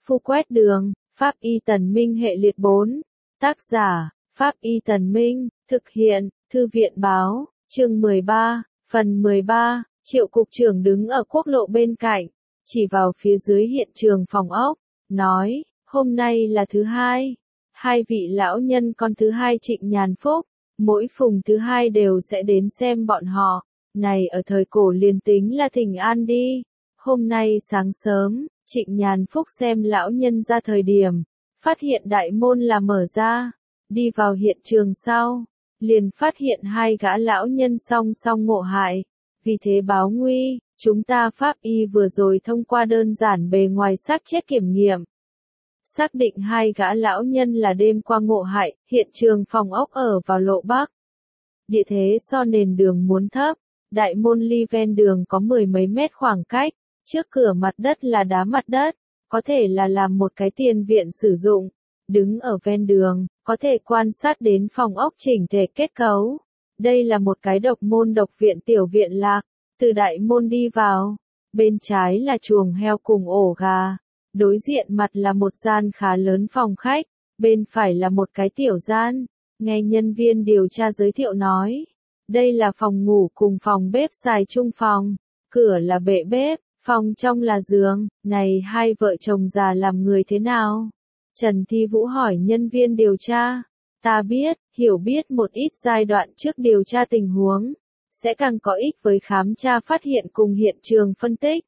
Phu quét đường, Pháp Y Tần Minh hệ liệt 4. Tác giả, Pháp Y Tần Minh, thực hiện, Thư viện báo, chương 13, phần 13, Triệu cục trưởng đứng ở quốc lộ bên cạnh, chỉ vào phía dưới hiện trường phòng ốc, nói, hôm nay là thứ hai. Hai vị lão nhân con thứ hai Trịnh Nhàn Phúc, mỗi phùng thứ hai đều sẽ đến xem bọn họ. Này ở thời cổ liền tính là thỉnh an đi. Hôm nay sáng sớm, Trịnh Nhàn Phúc xem lão nhân ra thời điểm, phát hiện đại môn là mở ra, đi vào hiện trường sau, liền phát hiện hai gã lão nhân song song ngộ hại. Vì thế báo nguy, chúng ta pháp y vừa rồi thông qua đơn giản bề ngoài xác chết kiểm nghiệm. Xác định hai gã lão nhân là đêm qua ngộ hại, hiện trường phòng ốc ở vào lộ Bắc. Địa thế so nền đường muốn thấp, đại môn ly ven đường có 10 mấy mét khoảng cách, trước cửa mặt đất là đá mặt đất, có thể là làm một cái tiền viện sử dụng. Đứng ở ven đường, có thể quan sát đến phòng ốc chỉnh thể kết cấu. Đây là một cái độc môn độc viện tiểu viện lạc, từ đại môn đi vào, bên trái là chuồng heo cùng ổ gà. Đối diện mặt là một gian khá lớn phòng khách, bên phải là một cái tiểu gian. Nghe nhân viên điều tra giới thiệu nói, đây là phòng ngủ cùng phòng bếp xài chung phòng, cửa là bệ bếp, phòng trong là giường. Này hai vợ chồng già làm người thế nào? Trần Thi Vũ hỏi nhân viên điều tra. Ta biết, hiểu biết một ít giai đoạn trước điều tra tình huống, sẽ càng có ích với khám tra phát hiện cùng hiện trường phân tích.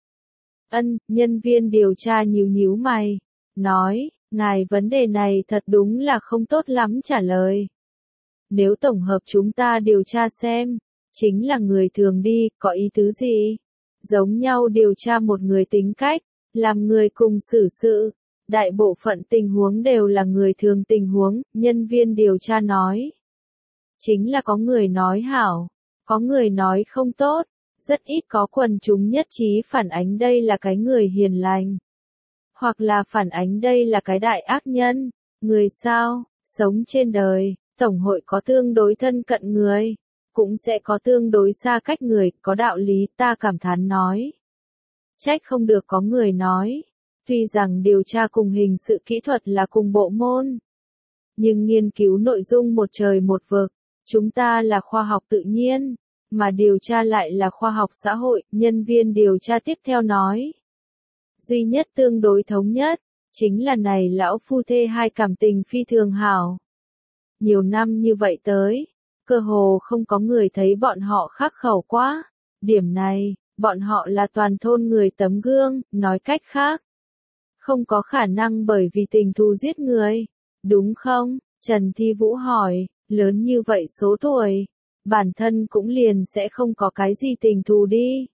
Nhân viên điều tra nhíu mày, nói, ngài vấn đề này thật đúng là không tốt lắm trả lời. Nếu tổng hợp chúng ta điều tra xem, chính là người thường đi, có ý tứ gì? Giống nhau điều tra một người tính cách, làm người cùng xử sự. Đại bộ phận tình huống đều là người thường tình huống, nhân viên điều tra nói. Chính là có người nói hảo, có người nói không tốt. Rất ít có quần chúng nhất trí phản ánh đây là cái người hiền lành. Hoặc là phản ánh đây là cái đại ác nhân. Người sao, sống trên đời, tổng hội có tương đối thân cận người, cũng sẽ có tương đối xa cách người, có đạo lý. Ta cảm thán nói. Trách không được có người nói. Tuy rằng điều tra cùng hình sự kỹ thuật là cùng bộ môn, nhưng nghiên cứu nội dung một trời một vực. Chúng ta là khoa học tự nhiên, mà điều tra lại là khoa học xã hội. Nhân viên điều tra tiếp theo nói. Duy nhất tương đối thống nhất, chính là này lão phu thê hai cảm tình phi thường hảo. Nhiều năm như vậy tới, cơ hồ không có người thấy bọn họ khắc khẩu quá. Điểm này, bọn họ là toàn thôn người tấm gương, nói cách khác. Không có khả năng bởi vì tình thù giết người, đúng không? Trần Thi Vũ hỏi, lớn như vậy số tuổi, bản thân cũng liền sẽ không có cái gì tình thù đi.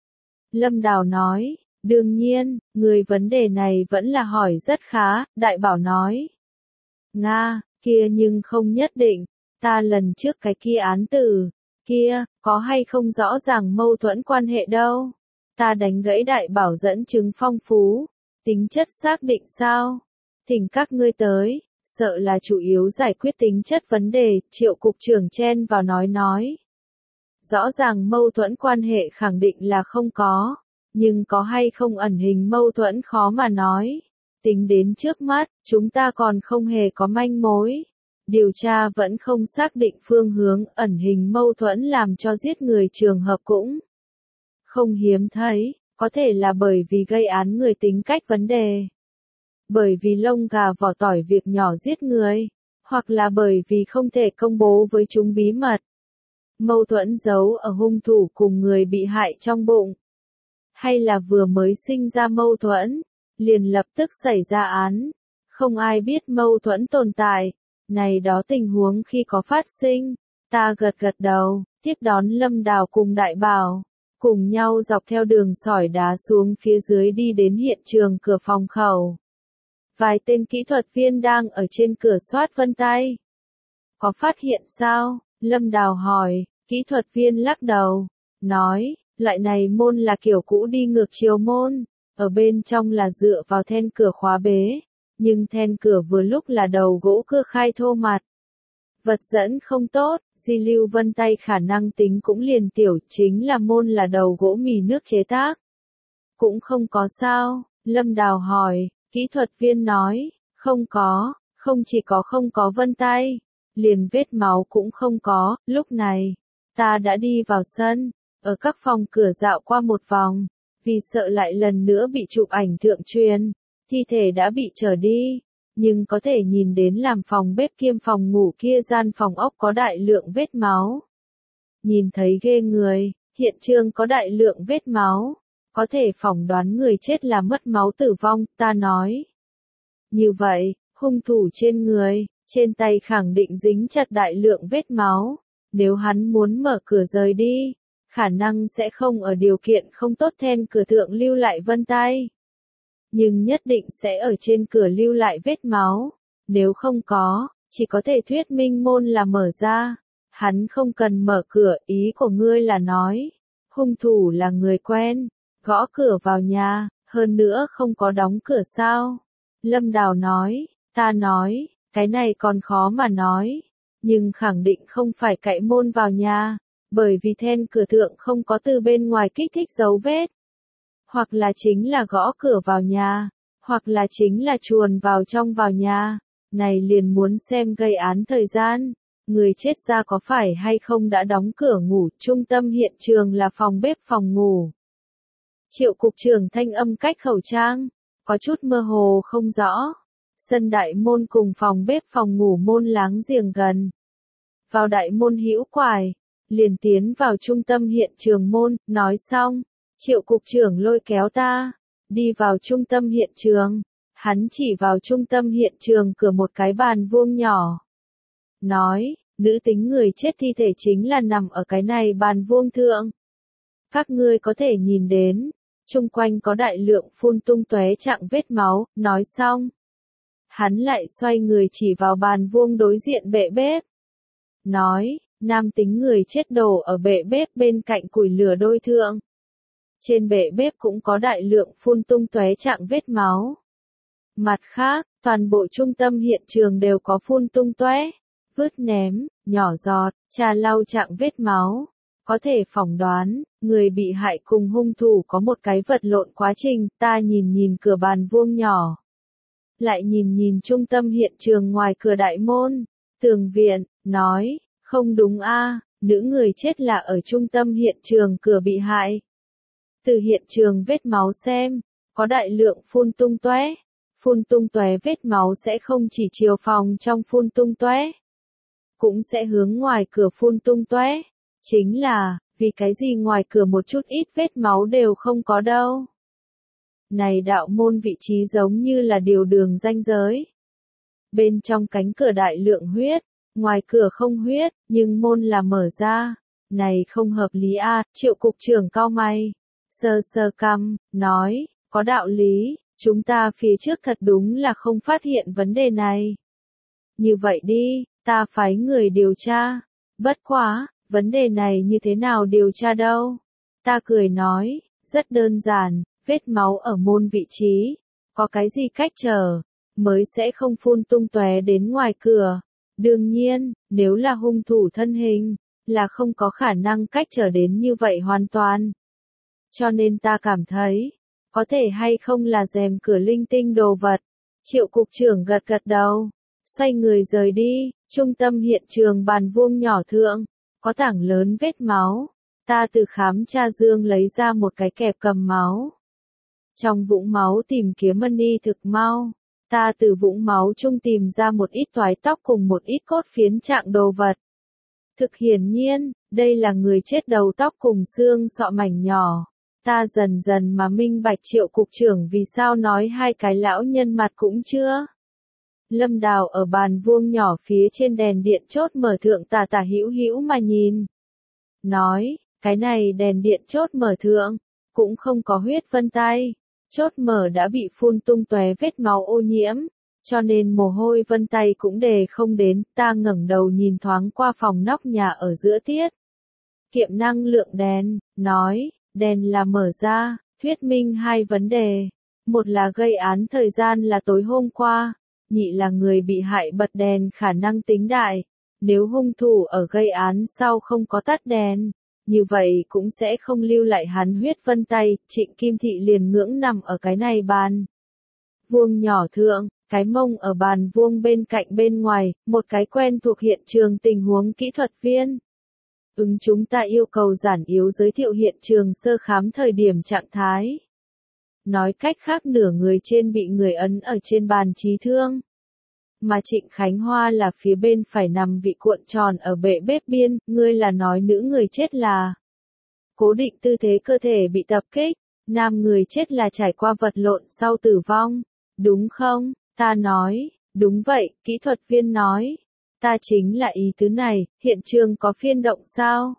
Lâm Đào nói, đương nhiên, người vấn đề này vẫn là hỏi rất khá. Đại Bảo nói, Nga, kia nhưng không nhất định, ta lần trước cái kia án tử, kia, có hay không rõ ràng mâu thuẫn quan hệ đâu. Ta đánh gãy Đại Bảo dẫn chứng phong phú, tính chất xác định sao? Thỉnh các ngươi tới. Sợ là chủ yếu giải quyết tính chất vấn đề. Triệu cục trưởng chen vào nói. Rõ ràng mâu thuẫn quan hệ khẳng định là không có, nhưng có hay không ẩn hình mâu thuẫn khó mà nói. Tính đến trước mắt, chúng ta còn không hề có manh mối. Điều tra vẫn không xác định phương hướng. Ẩn hình mâu thuẫn làm cho giết người trường hợp cũng không hiếm thấy, có thể là bởi vì gây án người tính cách vấn đề. Bởi vì lông gà vỏ tỏi việc nhỏ giết người, hoặc là bởi vì không thể công bố với chúng bí mật. Mâu thuẫn giấu ở hung thủ cùng người bị hại trong bụng. Hay là vừa mới sinh ra mâu thuẫn, liền lập tức xảy ra án. Không ai biết mâu thuẫn tồn tại. Này đó tình huống khi có phát sinh, ta gật đầu, tiếp đón Lâm Đào cùng Đại Bảo, cùng nhau dọc theo đường sỏi đá xuống phía dưới đi đến hiện trường cửa phòng khẩu. Vài tên kỹ thuật viên đang ở trên cửa soát vân tay. Có phát hiện sao? Lâm Đào hỏi. Kỹ thuật viên lắc đầu, nói, loại này môn là kiểu cũ đi ngược chiều môn, ở bên trong là dựa vào then cửa khóa bế, nhưng then cửa vừa lúc là đầu gỗ cưa khai thô mặt. Vật dẫn không tốt, di lưu vân tay khả năng tính cũng liền tiểu, chính là môn là đầu gỗ mì nước chế tác. Cũng không có sao. Lâm Đào hỏi, Kỹ thuật viên nói, không có, không chỉ có không có vân tay, liền vết máu cũng không có. Lúc này, ta đã đi vào sân, ở các phòng cửa dạo qua một vòng, vì sợ lại lần nữa bị chụp ảnh thượng truyền, thi thể đã bị trở đi, nhưng có thể nhìn đến làm phòng bếp kiêm phòng ngủ kia gian phòng ốc có đại lượng vết máu. Nhìn thấy ghê người, hiện trường có đại lượng vết máu, có thể phỏng đoán người chết là mất máu tử vong, ta nói. Như vậy, hung thủ trên người, trên tay khẳng định dính chặt đại lượng vết máu, nếu hắn muốn mở cửa rời đi, khả năng sẽ không ở điều kiện không tốt then cửa thượng lưu lại vân tay. Nhưng nhất định sẽ ở trên cửa lưu lại vết máu, nếu không có, chỉ có thể thuyết minh môn là mở ra. Hắn không cần mở cửa, ý của ngươi là nói, hung thủ là người quen, gõ cửa vào nhà, hơn nữa không có đóng cửa sao? Lâm Đào nói, ta nói, cái này còn khó mà nói, nhưng khẳng định không phải cậy môn vào nhà, bởi vì then cửa thượng không có từ bên ngoài kích thích dấu vết. Hoặc là chính là gõ cửa vào nhà, hoặc là chính là chuồn vào trong vào nhà, này liền muốn xem gây án thời gian. Người chết ra có phải hay không đã đóng cửa ngủ, trung tâm hiện trường là phòng bếp phòng ngủ. Triệu cục trưởng thanh âm cách khẩu trang, có chút mơ hồ không rõ. Sân đại môn cùng phòng bếp phòng ngủ môn láng giềng gần. Vào đại môn hữu quải, liền tiến vào trung tâm hiện trường môn, nói xong, triệu cục trưởng lôi kéo ta, đi vào trung tâm hiện trường. Hắn chỉ vào trung tâm hiện trường cửa một cái bàn vuông nhỏ. Nói, nữ tính người chết thi thể chính là nằm ở cái này bàn vuông thượng. Các ngươi có thể nhìn đến, chung quanh có đại lượng phun tung tóe trạng vết máu, nói xong. Hắn lại xoay người chỉ vào bàn vuông đối diện bệ bếp. Nói, nam tính người chết đổ ở bệ bếp bên cạnh củi lửa đôi thượng. Trên bệ bếp cũng có đại lượng phun tung tóe trạng vết máu. Mặt khác, toàn bộ trung tâm hiện trường đều có phun tung tóe, vứt ném, nhỏ giọt, trà lau trạng vết máu. Có thể phỏng đoán, người bị hại cùng hung thủ có một cái vật lộn quá trình, ta nhìn cửa bàn vuông nhỏ. Lại nhìn trung tâm hiện trường ngoài cửa đại môn, tường viện, nói, không đúng a, nữ người chết là ở trung tâm hiện trường cửa bị hại. Từ hiện trường vết máu xem, có đại lượng phun tung tóe. Phun tung tóe vết máu sẽ không chỉ chiều phòng trong phun tung tóe, cũng sẽ hướng ngoài cửa phun tung tóe. Chính là, vì cái gì ngoài cửa một chút ít vết máu đều không có đâu. Này đạo môn vị trí giống như là điều đường ranh giới. Bên trong cánh cửa đại lượng huyết, ngoài cửa không huyết, nhưng môn là mở ra. Này không hợp lý a, triệu cục trưởng cau mày. Sơ cằm, nói, có đạo lý, chúng ta phía trước thật đúng là không phát hiện vấn đề này. Như vậy đi, ta phái người điều tra. Bất quá, vấn đề này như thế nào điều tra đâu? Ta cười nói, rất đơn giản, vết máu ở môn vị trí, có cái gì cách trở, mới sẽ không phun tung tóe đến ngoài cửa. Đương nhiên, nếu là hung thủ thân hình, là không có khả năng cách trở đến như vậy hoàn toàn. Cho nên ta cảm thấy, có thể hay không là rèm cửa linh tinh đồ vật. Triệu cục trưởng gật đầu, xoay người rời đi, trung tâm hiện trường bàn vuông nhỏ thượng, có tảng lớn vết máu. Ta từ khám tra dương lấy ra một cái kẹp cầm máu. Trong vũng máu tìm kiếm money thực mau. Ta từ vũng máu chung tìm ra một ít toái tóc cùng một ít cốt phiến trạng đồ vật. Thực hiển nhiên, đây là người chết đầu tóc cùng xương sọ mảnh nhỏ. Ta dần dần mà minh bạch triệu cục trưởng vì sao nói hai cái lão nhân mặt cũng chưa. Lâm Đào ở bàn vuông nhỏ phía trên đèn điện chốt mở thượng tả hữu hữu mà nhìn. Nói, cái này đèn điện chốt mở thượng, cũng không có huyết vân tay. Chốt mở đã bị phun tung tóe vết máu ô nhiễm, cho nên mồ hôi vân tay cũng đề không đến. Ta ngẩng đầu nhìn thoáng qua phòng nóc nhà ở giữa tiết kiệm năng lượng đèn, nói, đèn là mở ra, thuyết minh hai vấn đề. Một là gây án thời gian là tối hôm qua, nhị là người bị hại bật đèn khả năng tính đại. Nếu hung thủ ở gây án sau không có tắt đèn, như vậy cũng sẽ không lưu lại hắn huyết vân tay. Trịnh Kim Thị liền ngưỡng nằm ở cái này bàn vuông nhỏ thượng, cái mông ở bàn vuông bên cạnh bên ngoài, một cái quen thuộc hiện trường tình huống kỹ thuật viên. Chúng ta yêu cầu giản yếu giới thiệu hiện trường sơ khám thời điểm trạng thái. Nói cách khác nửa người trên bị người ấn ở trên bàn trí thương. Mà Trịnh Khánh Hoa là phía bên phải nằm vị cuộn tròn ở bệ bếp biên, ngươi là nói nữ người chết là cố định tư thế cơ thể bị tập kích, nam người chết là trải qua vật lộn sau tử vong, đúng không? Ta nói, đúng vậy, kỹ thuật viên nói. Ta chính là ý tứ này, hiện trường có phiên động sao?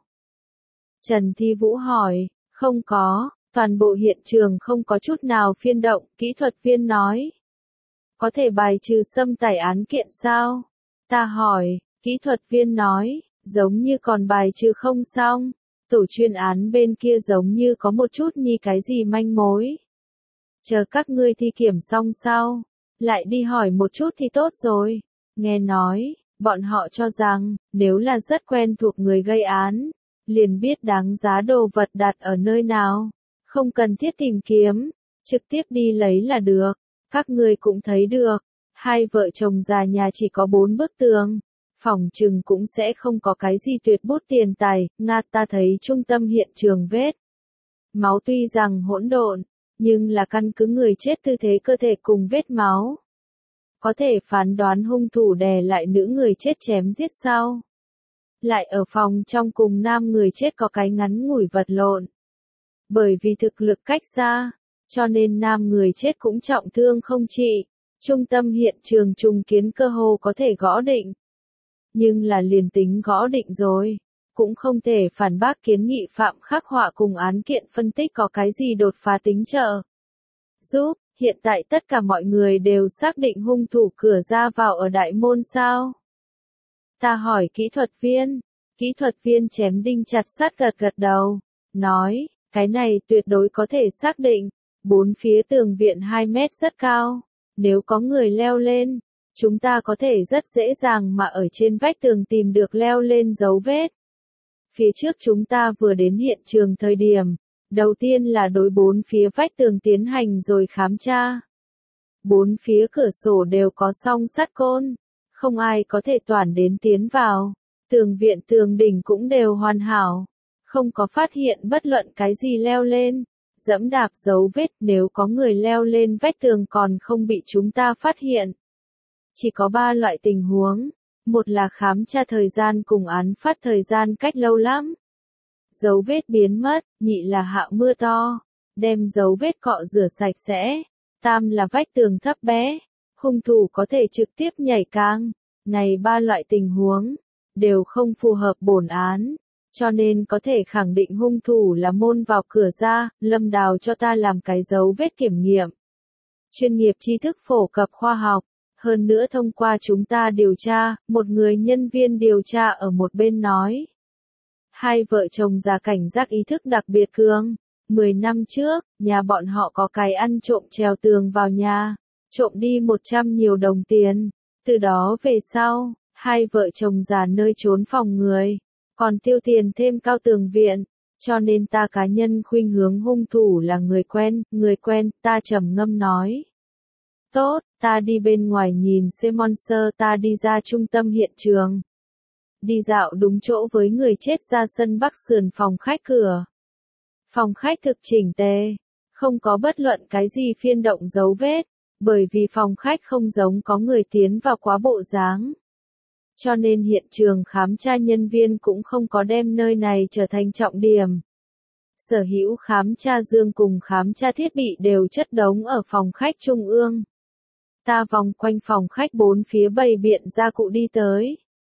Trần Thi Vũ hỏi, không có, toàn bộ hiện trường không có chút nào phiên động, kỹ thuật viên nói. Có thể bài trừ xâm tải án kiện sao? Ta hỏi, kỹ thuật viên nói, giống như còn bài trừ không xong. Tổ chuyên án bên kia giống như có một chút như cái gì manh mối. Chờ các ngươi thi kiểm xong sau, lại đi hỏi một chút thì tốt rồi. Nghe nói, bọn họ cho rằng, nếu là rất quen thuộc người gây án, liền biết đáng giá đồ vật đặt ở nơi nào. Không cần thiết tìm kiếm, trực tiếp đi lấy là được. Các ngươi cũng thấy được, hai vợ chồng già nhà chỉ có 4 bức tường. Phòng trừng cũng sẽ không có cái gì tuyệt bút tiền tài, ta thấy trung tâm hiện trường vết. Máu tuy rằng hỗn độn, nhưng là căn cứ người chết tư thế cơ thể cùng vết máu. Có thể phán đoán hung thủ đè lại nữ người chết chém giết sau. Lại ở phòng trong cùng nam người chết có cái ngắn ngủi vật lộn. Bởi vì thực lực cách xa, cho nên nam người chết cũng trọng thương không trị. Trung tâm hiện trường trùng kiến cơ hồ có thể gõ định. Nhưng là liền tính gõ định rồi, cũng không thể phản bác kiến nghị phạm khắc họa cùng án kiện phân tích có cái gì đột phá tính trợ. Giúp, hiện tại tất cả mọi người đều xác định hung thủ cửa ra vào ở đại môn sao? Ta hỏi kỹ thuật viên chém đinh chặt sắt gật gật đầu, nói, cái này tuyệt đối có thể xác định, 4 phía tường viện 2 mét rất cao, nếu có người leo lên. Chúng ta có thể rất dễ dàng mà ở trên vách tường tìm được leo lên dấu vết. Phía trước chúng ta vừa đến hiện trường thời điểm, đầu tiên là đối 4 phía vách tường tiến hành rồi khám tra. 4 phía cửa sổ đều có song sắt côn, không ai có thể toàn đến tiến vào. Tường viện tường đỉnh cũng đều hoàn hảo, không có phát hiện bất luận cái gì leo lên, dẫm đạp dấu vết, nếu có người leo lên vách tường còn không bị chúng ta phát hiện. Chỉ có 3 loại tình huống, một là khám tra thời gian cùng án phát thời gian cách lâu lắm. Dấu vết biến mất, nhị là hạ mưa to, đem dấu vết cọ rửa sạch sẽ, tam là vách tường thấp bé, hung thủ có thể trực tiếp nhảy cang. Này 3 loại tình huống, đều không phù hợp bổn án, cho nên có thể khẳng định hung thủ là môn vào cửa ra, Lâm Đào cho ta làm cái dấu vết kiểm nghiệm. Chuyên nghiệp tri thức phổ cập khoa học. Hơn nữa thông qua chúng ta điều tra, một người nhân viên điều tra ở một bên nói. Hai vợ chồng già cảnh giác ý thức đặc biệt cường. 10 năm trước, nhà bọn họ có cái ăn trộm trèo tường vào nhà, trộm đi 100 nhiều đồng tiền. Từ đó về sau, hai vợ chồng già nơi trốn phòng người, còn tiêu tiền thêm cao tường viện. Cho nên ta cá nhân khuynh hướng hung thủ là người quen, ta trầm ngâm nói. Tốt, ta đi bên ngoài nhìn xem monster, ta đi ra trung tâm hiện trường. Đi dạo đúng chỗ với người chết ra sân bắc sườn phòng khách cửa. Phòng khách thực chỉnh tề, không có bất luận cái gì phiên động dấu vết, bởi vì phòng khách không giống có người tiến vào quá bộ dáng. Cho nên hiện trường khám tra nhân viên cũng không có đem nơi này trở thành trọng điểm. Sở hữu khám tra dương cùng khám tra thiết bị đều chất đống ở phòng khách trung ương. Ta vòng quanh phòng khách 4 phía bày biện gia cụ đi tới.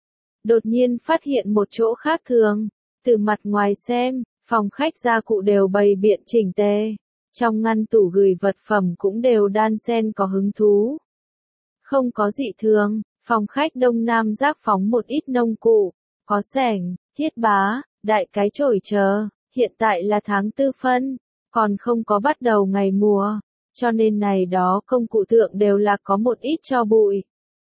Đột nhiên phát hiện một chỗ khác thường. Từ mặt ngoài xem, phòng khách gia cụ đều bày biện chỉnh tề. Trong ngăn tủ gửi vật phẩm cũng đều đan xen có hứng thú. Không có dị thường, phòng khách đông nam giác phóng một ít nông cụ. Có xẻng, thiết bá, đại cái chổi chờ. Hiện tại là tháng 4 phân, còn không có bắt đầu ngày mùa. Cho nên này đó công cụ thượng đều là có một ít tro bụi.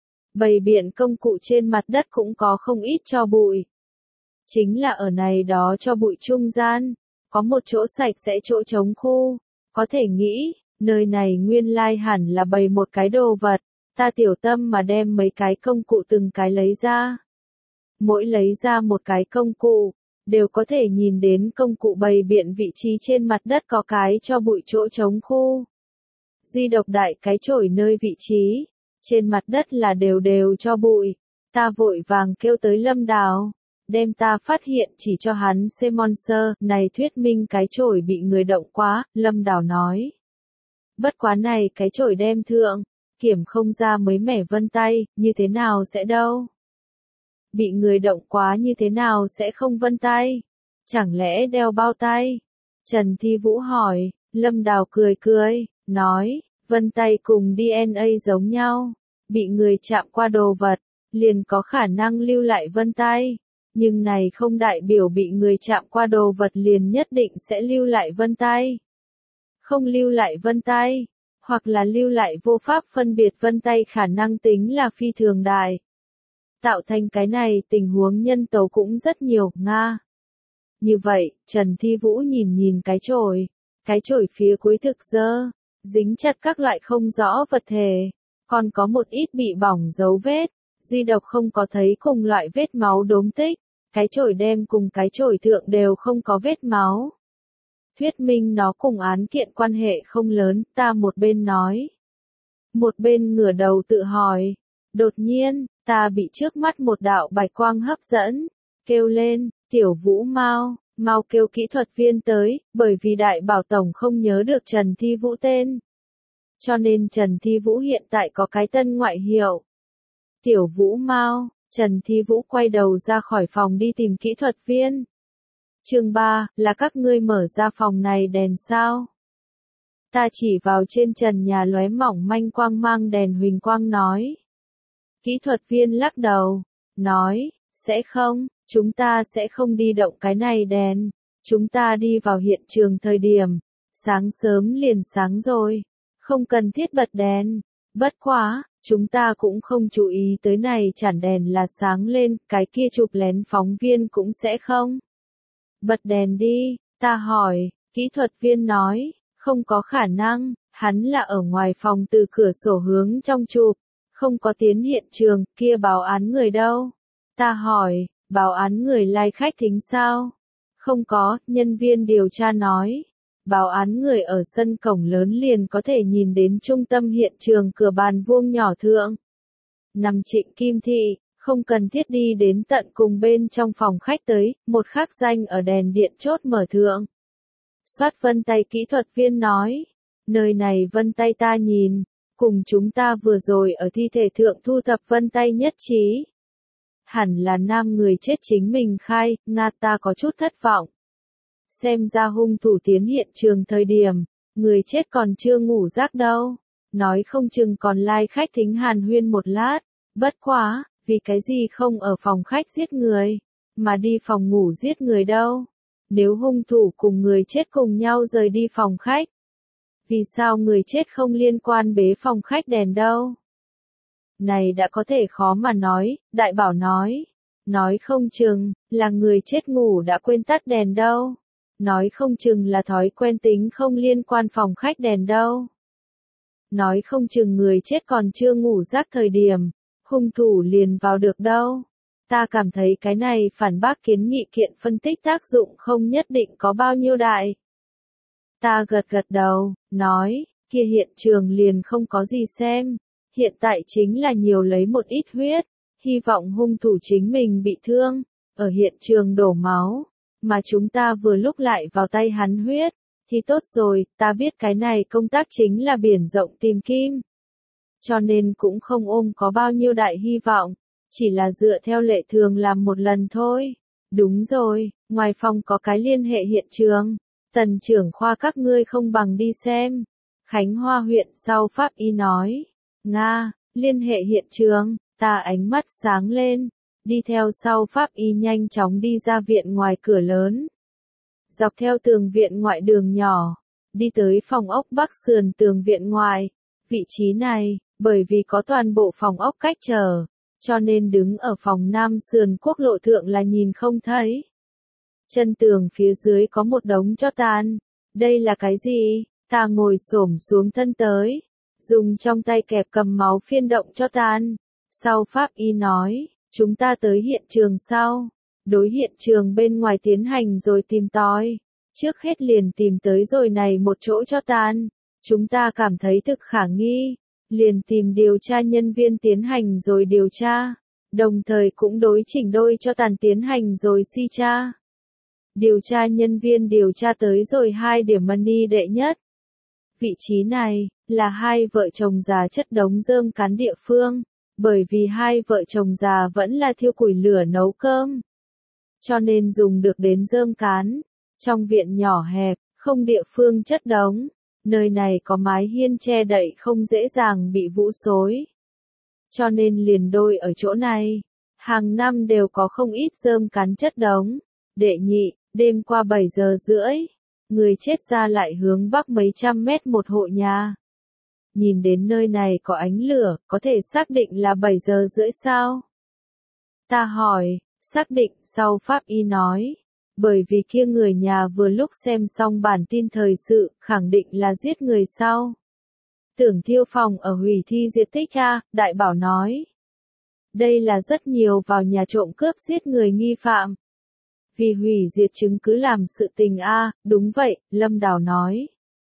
Bày biện công cụ trên mặt đất cũng có không ít tro bụi. Chính là ở này đó tro bụi trung gian, có một chỗ sạch sẽ chỗ trống khu. Có thể nghĩ, Nơi này nguyên lai hẳn là bày một cái đồ vật, ta tiểu tâm mà đem mấy cái công cụ từng cái lấy ra. Mỗi lấy ra một cái công cụ, đều có thể nhìn đến công cụ bày biện vị trí trên mặt đất có cái cho bụi chỗ trống khu. Duy độc đại cái chổi nơi vị trí, trên mặt đất là đều đều cho bụi. Ta vội vàng kêu tới Lâm Đào, đem ta phát hiện chỉ cho hắn xem monster, này thuyết minh cái chổi bị người động quá, Lâm Đào nói. Bất quá này cái chổi đem thượng, kiểm không ra mấy mẻ vân tay, như thế nào sẽ đâu? Bị người động quá như thế nào sẽ không vân tay? Chẳng lẽ đeo bao tay? Trần Thi Vũ hỏi, Lâm Đào cười cười, nói, vân tay cùng DNA giống nhau, bị người chạm qua đồ vật, liền có khả năng lưu lại vân tay. Nhưng này không đại biểu bị người chạm qua đồ vật liền nhất định sẽ lưu lại vân tay. Không lưu lại vân tay, hoặc là lưu lại vô pháp phân biệt vân tay khả năng tính là phi thường đại. Tạo thành cái này tình huống nhân tố cũng rất nhiều, Nga. Như vậy, Trần Thi Vũ nhìn nhìn cái chổi phía cuối thực dơ, dính chặt các loại không rõ vật thể, còn có một ít bị bỏng dấu vết, duy độc không có thấy cùng loại vết máu đốm tích, cái chổi đem cùng cái chổi thượng đều không có vết máu. Thuyết minh nó cùng án kiện quan hệ không lớn, ta một bên nói. Một bên ngửa đầu tự hỏi, đột nhiên, ta bị trước mắt một đạo bạch quang hấp dẫn, kêu lên, Tiểu Vũ mau kêu kỹ thuật viên tới, bởi vì đại bảo tổng không nhớ được Trần Thi Vũ tên. Cho nên Trần Thi Vũ hiện tại có cái tân ngoại hiệu. Tiểu Vũ mau, Trần Thi Vũ quay đầu ra khỏi phòng đi tìm kỹ thuật viên. Chương 3, là các ngươi mở ra phòng này đèn sao? Ta chỉ vào trên trần nhà lóe mỏng manh quang mang đèn huỳnh quang nói. Kỹ thuật viên lắc đầu, nói, sẽ không, chúng ta sẽ không đi động cái này đèn. Chúng ta đi vào hiện trường thời điểm, sáng sớm liền sáng rồi, không cần thiết bật đèn. Bất quá, chúng ta cũng không chú ý tới này chản đèn là sáng lên, cái kia chụp lén phóng viên cũng sẽ không. Bật đèn đi, ta hỏi, kỹ thuật viên nói, không có khả năng, hắn là ở ngoài phòng từ cửa sổ hướng trong chụp, không có tiến hiện trường, kia báo án người đâu? Ta hỏi, báo án người lai khách thính sao? Không có, nhân viên điều tra nói. Báo án người ở sân cổng lớn liền có thể nhìn đến trung tâm hiện trường cửa bàn vuông nhỏ thượng. Nằm Trịnh Kim Thị, không cần thiết đi đến tận cùng bên trong phòng khách tới, một khắc danh ở đèn điện chốt mở thượng. Soát vân tay kỹ thuật viên nói, nơi này vân tay ta nhìn, cùng chúng ta vừa rồi ở thi thể thượng thu thập vân tay nhất trí. Hẳn là nam người chết chính mình khai, Nga ta có chút thất vọng. Xem ra hung thủ tiến hiện trường thời điểm, người chết còn chưa ngủ giấc đâu. Nói không chừng còn lai khách thính hàn huyên một lát. Bất quá, vì cái gì không ở phòng khách giết người, mà đi phòng ngủ giết người đâu. Nếu hung thủ cùng người chết cùng nhau rời đi phòng khách, vì sao người chết không liên quan bế phòng khách đèn đâu? Này đã có thể khó mà nói, đại bảo nói không chừng, là người chết ngủ đã quên tắt đèn đâu. Nói không chừng là thói quen tính không liên quan phòng khách đèn đâu. Nói không chừng người chết còn chưa ngủ giấc thời điểm, hung thủ liền vào được đâu. Ta cảm thấy cái này phản bác kiến nghị kiện phân tích tác dụng không nhất định có bao nhiêu đại. Ta gật đầu, nói, kia hiện trường liền không có gì xem. Hiện tại chính là nhiều lấy một ít huyết, hy vọng hung thủ chính mình bị thương, ở hiện trường đổ máu, mà chúng ta vừa lúc lại vào tay hắn huyết, thì tốt rồi, ta biết cái này công tác chính là biển rộng tìm kim. Cho nên cũng không ôm có bao nhiêu đại hy vọng, chỉ là dựa theo lệ thường làm một lần thôi. Đúng rồi, ngoài phòng có cái liên hệ hiện trường, tần trưởng khoa các ngươi không bằng đi xem. Khánh Hoa huyện sau pháp y nói. Nga, liên hệ hiện trường, ta ánh mắt sáng lên, đi theo sau pháp y nhanh chóng đi ra viện ngoài cửa lớn. Dọc theo tường viện ngoại đường nhỏ, đi tới phòng ốc bắc sườn tường viện ngoài. Vị trí này, bởi vì có toàn bộ phòng ốc cách trở, cho nên đứng ở phòng nam sườn quốc lộ thượng là nhìn không thấy. Chân tường phía dưới có một đống tro tàn. Đây là cái gì? Ta ngồi xổm xuống thân tới, dùng trong tay kẹp cầm máu phiên động cho tan. Sau pháp y nói, chúng ta tới hiện trường sau. Đối hiện trường bên ngoài tiến hành rồi tìm tòi. Trước hết liền tìm tới rồi này một chỗ cho tan. Chúng ta cảm thấy thực khả nghi. Liền tìm điều tra nhân viên tiến hành rồi điều tra. Đồng thời cũng đối chỉnh đôi cho tàn tiến hành rồi si tra. Điều tra nhân viên điều tra tới rồi 2 điểm money đệ nhất. Vị trí này, là 2 vợ chồng già chất đống rơm cán địa phương. Bởi vì 2 vợ chồng già vẫn là thiêu củi lửa nấu cơm. Cho nên dùng được đến rơm cán. Trong viện nhỏ hẹp, không địa phương chất đống. Nơi này có mái hiên che đậy không dễ dàng bị vũ xối. Cho nên liền đôi ở chỗ này. Hàng năm đều có không ít rơm cán chất đống. Đệ nhị, đêm qua 7 giờ rưỡi. Người chết ra lại hướng bắc mấy trăm mét một hộ nhà. Nhìn đến nơi này có ánh lửa, có thể xác định là 7 giờ rưỡi sao? Ta hỏi, xác định, sau pháp y nói. Bởi vì kia người nhà vừa lúc xem xong bản tin thời sự, khẳng định là giết người sau. Tưởng thiêu phòng ở hủy thi diệt tích a, đại bảo nói. Đây là rất nhiều vào nhà trộm cướp giết người nghi phạm. Vì hủy diệt chứng cứ làm sự tình a, đúng vậy, Lâm Đào nói.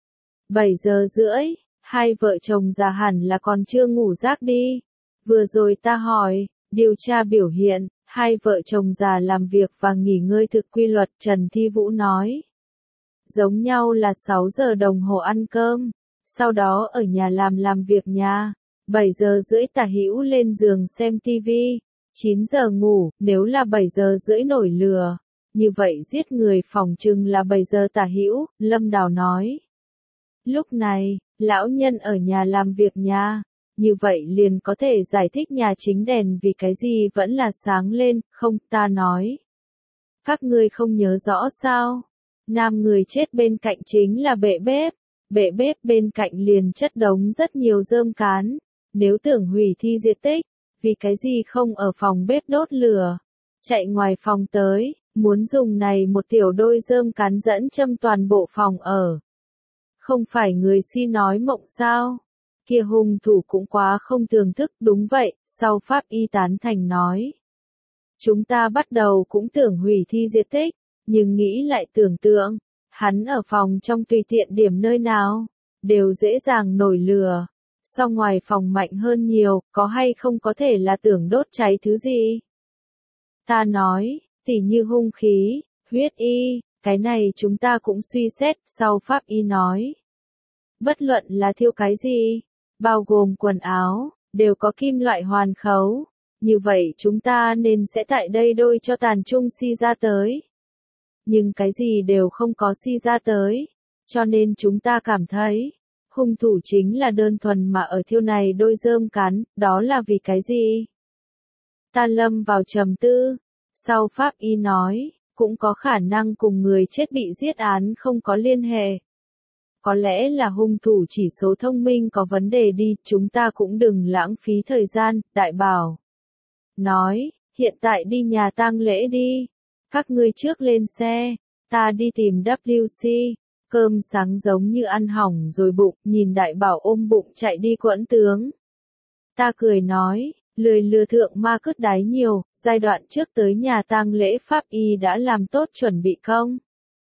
7 giờ rưỡi, 2 vợ chồng già hẳn là còn chưa ngủ giấc đi. Vừa rồi ta hỏi, điều tra biểu hiện, 2 vợ chồng già làm việc và nghỉ ngơi thực quy luật, Trần Thi Vũ nói. Giống nhau là 6 giờ đồng hồ ăn cơm, sau đó ở nhà làm việc nhà. 7 giờ rưỡi tả hữu lên giường xem tivi, 9 giờ ngủ, nếu là 7 giờ rưỡi nổi lửa. Như vậy giết người phòng chừng là 7 giờ tả hữu, Lâm Đào nói. Lúc này, lão nhân ở nhà làm việc nhà, như vậy liền có thể giải thích nhà chính đèn vì cái gì vẫn là sáng lên, không, ta nói. Các ngươi không nhớ rõ sao? Nam người chết bên cạnh chính là bệ bếp bên cạnh liền chất đống rất nhiều rơm cán. Nếu tưởng hủy thi diệt tích, vì cái gì không ở phòng bếp đốt lửa, chạy ngoài phòng tới, muốn dùng này một tiểu đôi rơm cán dẫn châm toàn bộ phòng ở. Không phải người si nói mộng sao? Kia hung thủ cũng quá không thường thức, đúng vậy, sau pháp y tán thành nói. Chúng ta bắt đầu cũng tưởng hủy thi diệt tích, nhưng nghĩ lại tưởng tượng, hắn ở phòng trong tùy tiện điểm nơi nào, đều dễ dàng nổi lửa. Sau ngoài phòng mạnh hơn nhiều, có hay không có thể là tưởng đốt cháy thứ gì? Ta nói, tỉ như hung khí, huyết y, cái này chúng ta cũng suy xét, sau pháp y nói. Bất luận là thiêu cái gì, bao gồm quần áo, đều có kim loại hoàn khấu. Như vậy chúng ta nên sẽ tại đây đôi cho tàn trung si ra tới. Nhưng cái gì đều không có si ra tới. Cho nên chúng ta cảm thấy, hung thủ chính là đơn thuần mà ở thiêu này đôi rơm cán, đó là vì cái gì? Ta lâm vào trầm tư. Sau pháp y nói, cũng có khả năng cùng người chết bị giết án không có liên hệ. Có lẽ là hung thủ chỉ số thông minh có vấn đề đi, chúng ta cũng đừng lãng phí thời gian, đại bảo. Nói, hiện tại đi nhà tang lễ đi. Các ngươi trước lên xe, ta đi tìm WC. Cơm sáng giống như ăn hỏng rồi bụng, nhìn đại bảo ôm bụng chạy đi quẫn tướng. Ta cười nói, lười lừa thượng ma cứt đáy nhiều, giai đoạn trước tới nhà tang lễ pháp y đã làm tốt chuẩn bị công.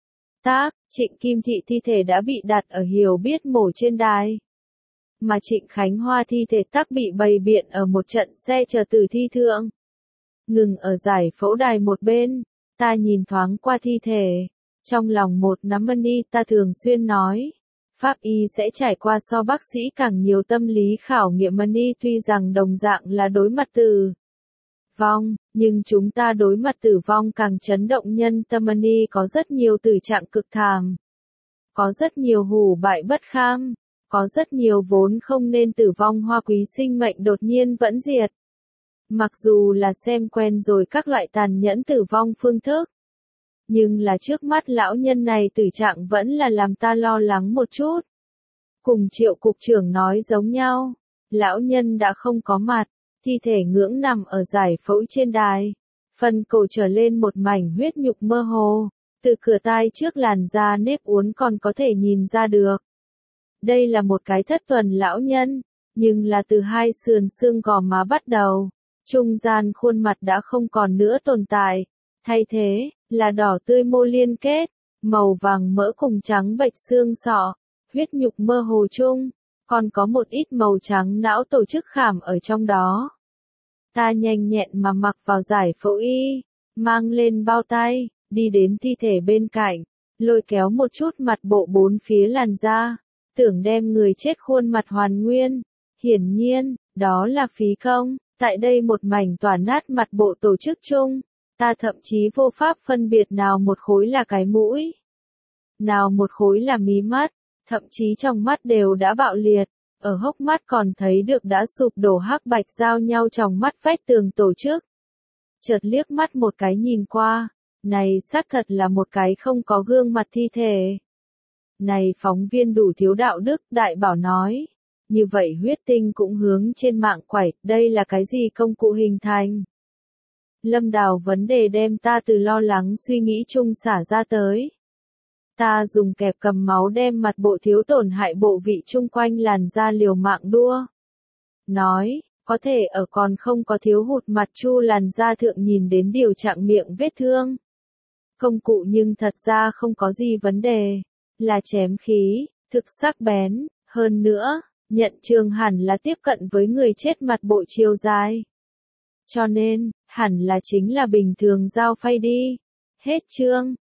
Trịnh Kim Thị thi thể đã bị đặt ở hiểu biết mổ trên đài. Mà Trịnh Khánh Hoa thi thể tắc bị bày biện ở một trận xe chờ tử thi thượng. Ngừng ở giải phẫu đài một bên, ta nhìn thoáng qua thi thể. Trong lòng một nắm money ta thường xuyên nói. Pháp y sẽ trải qua so bác sĩ càng nhiều tâm lý khảo nghiệm money tuy rằng đồng dạng là đối mặt tử vong, nhưng chúng ta đối mặt tử vong càng chấn động nhân tâm money có rất nhiều tử trạng cực thảm. Có rất nhiều hủ bại bất kham. Có rất nhiều vốn không nên tử vong hoa quý sinh mệnh đột nhiên vẫn diệt. Mặc dù là xem quen rồi các loại tàn nhẫn tử vong phương thức. Nhưng là trước mắt lão nhân này tử trạng vẫn là làm ta lo lắng một chút. Cùng Triệu cục trưởng nói giống nhau. Lão nhân đã không có mặt. Thi thể ngưỡng nằm ở giải phẫu trên đài. Phần cổ trở lên một mảnh huyết nhục mơ hồ. Từ cửa tai trước làn da nếp uốn còn có thể nhìn ra được. Đây là một cái thất tuần lão nhân, nhưng là từ hai sườn xương gò má bắt đầu, trung gian khuôn mặt đã không còn nữa tồn tại, thay thế là đỏ tươi mô liên kết, màu vàng mỡ cùng trắng bệch xương sọ, huyết nhục mơ hồ chung, còn có một ít màu trắng não tổ chức khảm ở trong đó. Ta nhanh nhẹn mà mặc vào giải phẫu y, mang lên bao tay, đi đến thi thể bên cạnh, lôi kéo một chút mặt bộ bốn phía làn da, tưởng đem người chết khuôn mặt hoàn nguyên. Hiển nhiên, đó là phí công, tại đây một mảnh tỏa nát mặt bộ tổ chức chung, ta thậm chí vô pháp phân biệt nào một khối là cái mũi, nào một khối là mí mắt, thậm chí trong mắt đều đã bạo liệt, ở hốc mắt còn thấy được đã sụp đổ hắc bạch giao nhau trong mắt vách tường tổ chức. Chợt liếc mắt một cái nhìn qua, này xác thật là một cái không có gương mặt thi thể. Này phóng viên đủ thiếu đạo đức, đại bảo nói. Như vậy huyết tinh cũng hướng trên mạng quẩy, đây là cái gì công cụ hình thành? Lâm Đào vấn đề đem ta từ lo lắng suy nghĩ chung xả ra tới. Ta dùng kẹp cầm máu đem mặt bộ thiếu tổn hại bộ vị chung quanh làn da liều mạng đua. Nói, có thể ở còn không có thiếu hụt mặt chu làn da thượng nhìn đến điều trạng miệng vết thương. Công cụ nhưng thật ra không có gì vấn đề, là chém khí, thực sắc bén, hơn nữa, nhận trường hẳn là tiếp cận với người chết mặt bộ chiều dài. Cho nên, hẳn là chính là bình thường dao phay đi. Hết chương.